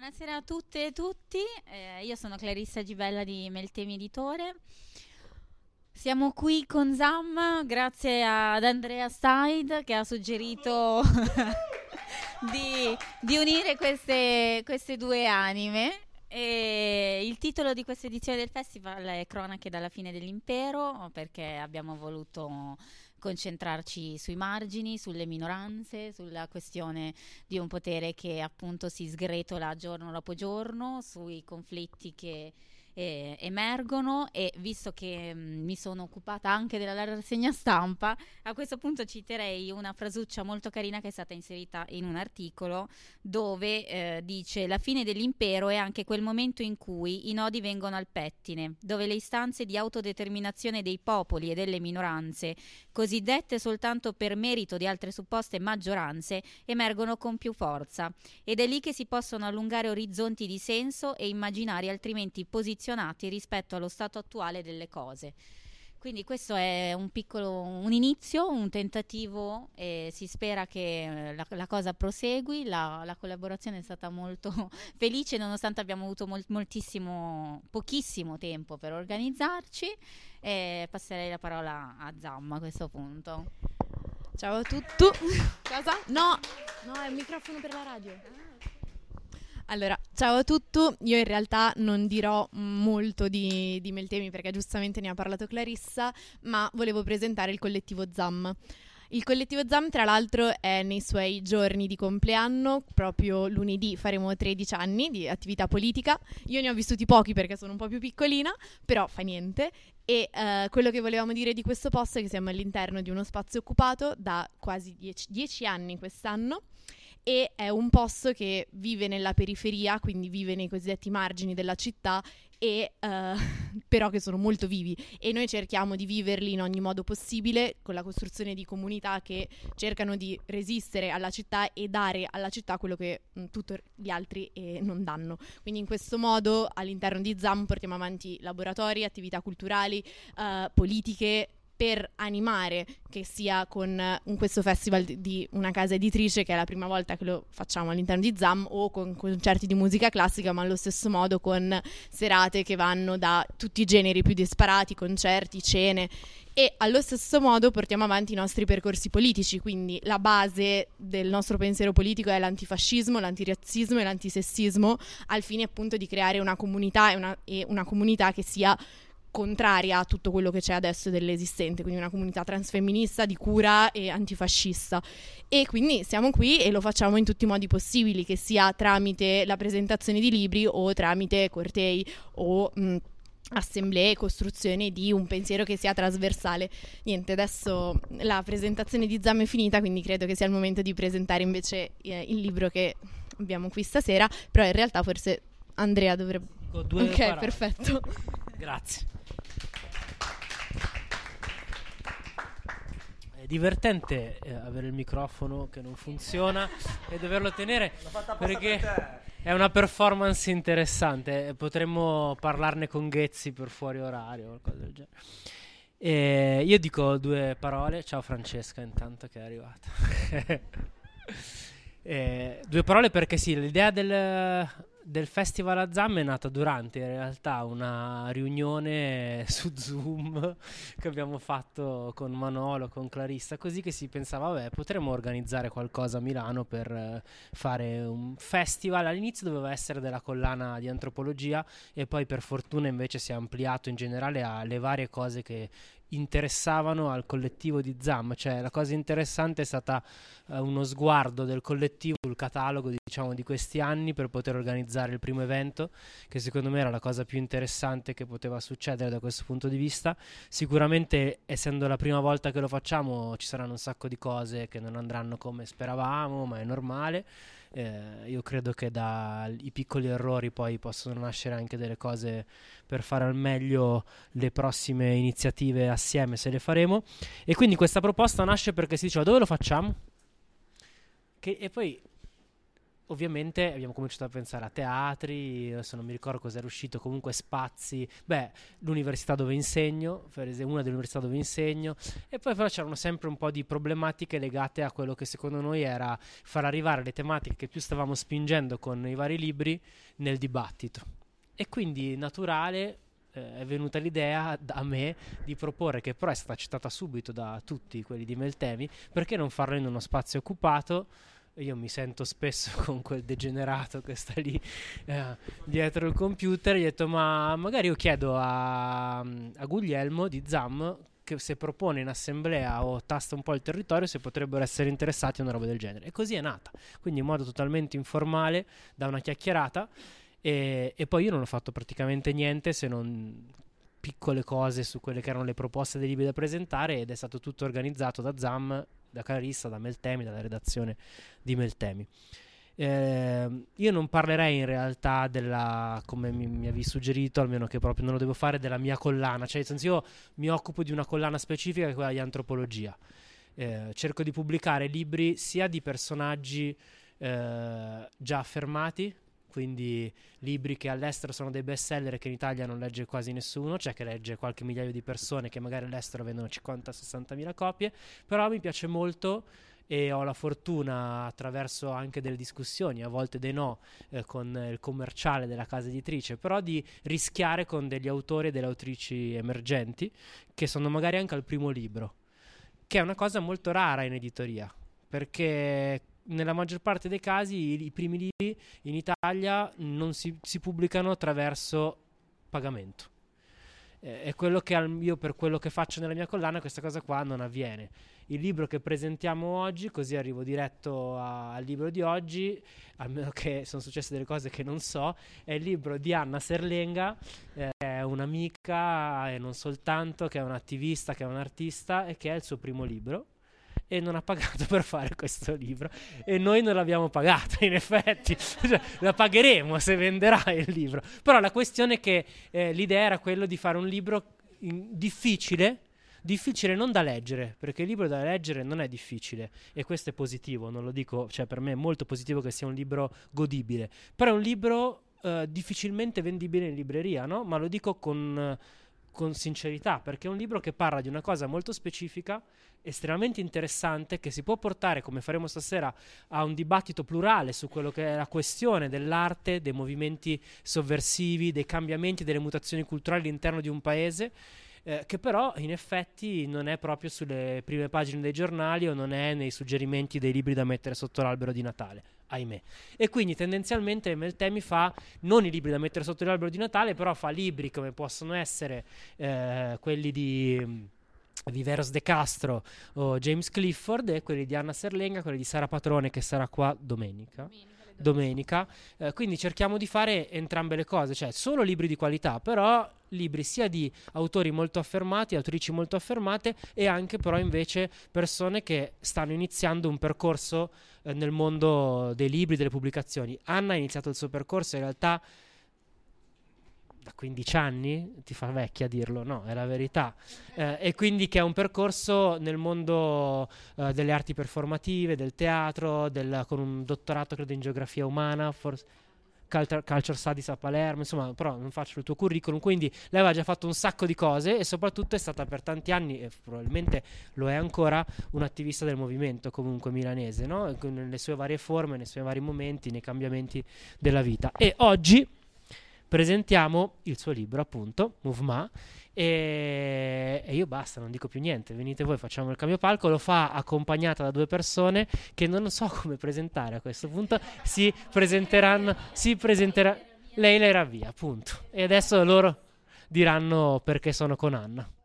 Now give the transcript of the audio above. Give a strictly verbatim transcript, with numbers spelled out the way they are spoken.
Buonasera a tutte e tutti, eh, io sono Clarissa Gibella di Meltemi Editore. Siamo qui con Zam grazie ad Andrea Steid che ha suggerito di, di unire queste, queste due anime. E il titolo di questa edizione del festival è Cronache dalla fine dell'impero, perché abbiamo voluto concentrarci sui margini, sulle minoranze, sulla questione di un potere che appunto si sgretola giorno dopo giorno, sui conflitti che eh, emergono. E visto che mh, mi sono occupata anche della rassegna stampa, a questo punto citerei una frasuccia molto carina che è stata inserita in un articolo dove eh, dice: la fine dell'impero è anche quel momento in cui i nodi vengono al pettine, dove le istanze di autodeterminazione dei popoli e delle minoranze, cosiddette soltanto per merito di altre supposte maggioranze, emergono con più forza, ed è lì che si possono allungare orizzonti di senso e immaginari altrimenti posizionati rispetto allo stato attuale delle cose. Quindi questo è un piccolo, un inizio, un tentativo, e si spera che la, la cosa prosegui. La, la collaborazione è stata molto felice, nonostante abbiamo avuto mol, moltissimo, pochissimo tempo per organizzarci. E passerei la parola a Zamma a questo punto. Ciao a tutti. Cosa? No, no, è un microfono per la radio. Allora, ciao a tutti. Io in realtà non dirò molto di, di Meltemi perché giustamente ne ha parlato Clarissa, ma volevo presentare il collettivo Zam. Il collettivo Zam, tra l'altro, è nei suoi giorni di compleanno. Proprio lunedì faremo tredici anni di attività politica. Io ne ho vissuti pochi perché sono un po' più piccolina, però fa niente. E uh, quello che volevamo dire di questo posto è che siamo all'interno di uno spazio occupato da quasi dieci, dieci anni quest'anno, e è un posto che vive nella periferia, quindi vive nei cosiddetti margini della città, e uh, però che sono molto vivi, e noi cerchiamo di viverli in ogni modo possibile con la costruzione di comunità che cercano di resistere alla città e dare alla città quello che mh, tutti gli altri eh, non danno. Quindi in questo modo all'interno di Zam portiamo avanti laboratori, attività culturali, uh, politiche, per animare, che sia con uh, questo festival di, di una casa editrice, che è la prima volta che lo facciamo all'interno di Zam, o con concerti di musica classica, ma allo stesso modo con serate che vanno da tutti i generi più disparati, concerti, cene, e allo stesso modo portiamo avanti i nostri percorsi politici. Quindi la base del nostro pensiero politico è l'antifascismo, l'antirazzismo e l'antisessismo, al fine appunto di creare una comunità e una, e una comunità che sia contraria a tutto quello che c'è adesso dell'esistente, quindi una comunità transfemminista, di cura e antifascista. E quindi siamo qui e lo facciamo in tutti i modi possibili, che sia tramite la presentazione di libri o tramite cortei o mh, assemblee, costruzioni di un pensiero che sia trasversale. Niente, adesso la presentazione di Zam è finita, quindi credo che sia il momento di presentare invece eh, il libro che abbiamo qui stasera, però in realtà forse Andrea dovrebbe... Due ok, parole. Perfetto. Grazie. È divertente eh, avere il microfono che non funziona e doverlo tenere, perché per è una performance interessante. Potremmo parlarne con Ghezzi per fuori orario o qualcosa del genere. E io dico due parole. Ciao Francesca, intanto, che è arrivata. Eh, due parole perché sì, l'idea del, del festival a Zam è nata durante in realtà una riunione su Zoom che abbiamo fatto con Manolo, con Clarissa, così che si pensava vabbè, potremmo organizzare qualcosa a Milano per eh, fare un festival. All'inizio doveva essere della collana di antropologia e poi per fortuna invece si è ampliato in generale alle varie cose che interessavano al collettivo di Zam. Cioè la cosa interessante è stata uh, uno sguardo del collettivo sul catalogo, diciamo, di questi anni per poter organizzare il primo evento, che secondo me era la cosa più interessante che poteva succedere da questo punto di vista. Sicuramente, essendo la prima volta che lo facciamo, ci saranno un sacco di cose che non andranno come speravamo, ma è normale. Eh, io credo che dai piccoli errori poi possono nascere anche delle cose per fare al meglio le prossime iniziative assieme, se le faremo. E quindi questa proposta nasce perché si diceva dove lo facciamo? Che, e poi ovviamente abbiamo cominciato a pensare a teatri, adesso non mi ricordo cosa era uscito, comunque spazi, beh, l'università dove insegno, per esempio una delle università dove insegno, e poi però c'erano sempre un po' di problematiche legate a quello che secondo noi era far arrivare le tematiche che più stavamo spingendo con i vari libri nel dibattito. E quindi naturale eh, è venuta l'idea da me di proporre, che però è stata accettata subito da tutti quelli di Meltemi, perché non farlo in uno spazio occupato. Io mi sento spesso con quel degenerato che sta lì eh, dietro il computer. Gli ho detto, ma magari io chiedo a, a Guglielmo di ZAM che se propone in assemblea o tasta un po' il territorio se potrebbero essere interessati a una roba del genere. E così è nata, quindi in modo totalmente informale, da una chiacchierata. E, e poi io non ho fatto praticamente niente se non piccole cose su quelle che erano le proposte dei libri da presentare, ed è stato tutto organizzato da ZAM, da Clarissa, da Meltemi, dalla redazione di Meltemi. Eh, io non parlerei in realtà della, come mi, mi avevi suggerito, almeno che proprio non lo devo fare, della mia collana, cioè nel senso io mi occupo di una collana specifica che è quella di antropologia. Eh, cerco di pubblicare libri sia di personaggi eh, già affermati, quindi libri che all'estero sono dei bestseller e che in Italia non legge quasi nessuno, cioè che legge qualche migliaio di persone che magari all'estero vendono cinquanta sessanta mila copie, però mi piace molto e ho la fortuna, attraverso anche delle discussioni, a volte dei no, eh, con il commerciale della casa editrice, però di rischiare con degli autori e delle autrici emergenti che sono magari anche al primo libro, che è una cosa molto rara in editoria, perché nella maggior parte dei casi i, i primi libri in Italia non si, si pubblicano attraverso pagamento. Eh, è quello che al, io per quello che faccio nella mia collana questa cosa qua non avviene. Il libro che presentiamo oggi, così arrivo diretto a, al libro di oggi, almeno che sono successe delle cose che non so, è il libro di Anna Serlenga, eh, è un'amica e non soltanto, che è un'attivista, che è un'artista e che è il suo primo libro. E non ha pagato per fare questo libro, e noi non l'abbiamo pagato, in effetti cioè, la pagheremo se venderà il libro, però la questione è che eh, l'idea era quello di fare un libro in, difficile difficile non da leggere, perché il libro da leggere non è difficile, e questo è positivo, non lo dico, cioè per me è molto positivo che sia un libro godibile, però è un libro eh, difficilmente vendibile in libreria, no? Ma lo dico con, con sincerità, perché è un libro che parla di una cosa molto specifica, estremamente interessante, che si può portare, come faremo stasera, a un dibattito plurale su quello che è la questione dell'arte, dei movimenti sovversivi, dei cambiamenti, delle mutazioni culturali all'interno di un paese, eh, che però in effetti non è proprio sulle prime pagine dei giornali o non è nei suggerimenti dei libri da mettere sotto l'albero di Natale, ahimè. E quindi tendenzialmente Meltemi fa non i libri da mettere sotto l'albero di Natale, però fa libri come possono essere eh, quelli di Viveros De Castro o James Clifford, e quelli di Anna Serlenga, quelli di Sara Patrone, che sarà qua domenica. Domenica, eh, quindi cerchiamo di fare entrambe le cose, cioè solo libri di qualità, però libri sia di autori molto affermati, autrici molto affermate, e anche però invece persone che stanno iniziando un percorso eh, nel mondo dei libri, delle pubblicazioni. Anna ha iniziato il suo percorso in realtà da quindici anni, ti fa vecchia dirlo, no, è la verità, eh, e quindi che è un percorso nel mondo eh, delle arti performative, del teatro, del, con un dottorato credo in geografia umana, forse Culture, Culture Studies a Palermo, insomma, però non faccio il tuo curriculum, quindi lei aveva già fatto un sacco di cose e soprattutto è stata per tanti anni, e probabilmente lo è ancora, un'attivista del movimento comunque milanese, no? Nelle sue varie forme, nei suoi vari momenti, nei cambiamenti della vita. E oggi presentiamo il suo libro, appunto, Mouvement, e, e io basta, non dico più niente, venite voi, facciamo il cambio palco. Lo fa accompagnata da due persone che non so come presentare a questo punto, si presenteranno, si presenterà, lei le Ravia, appunto, e adesso loro diranno perché sono con Anna.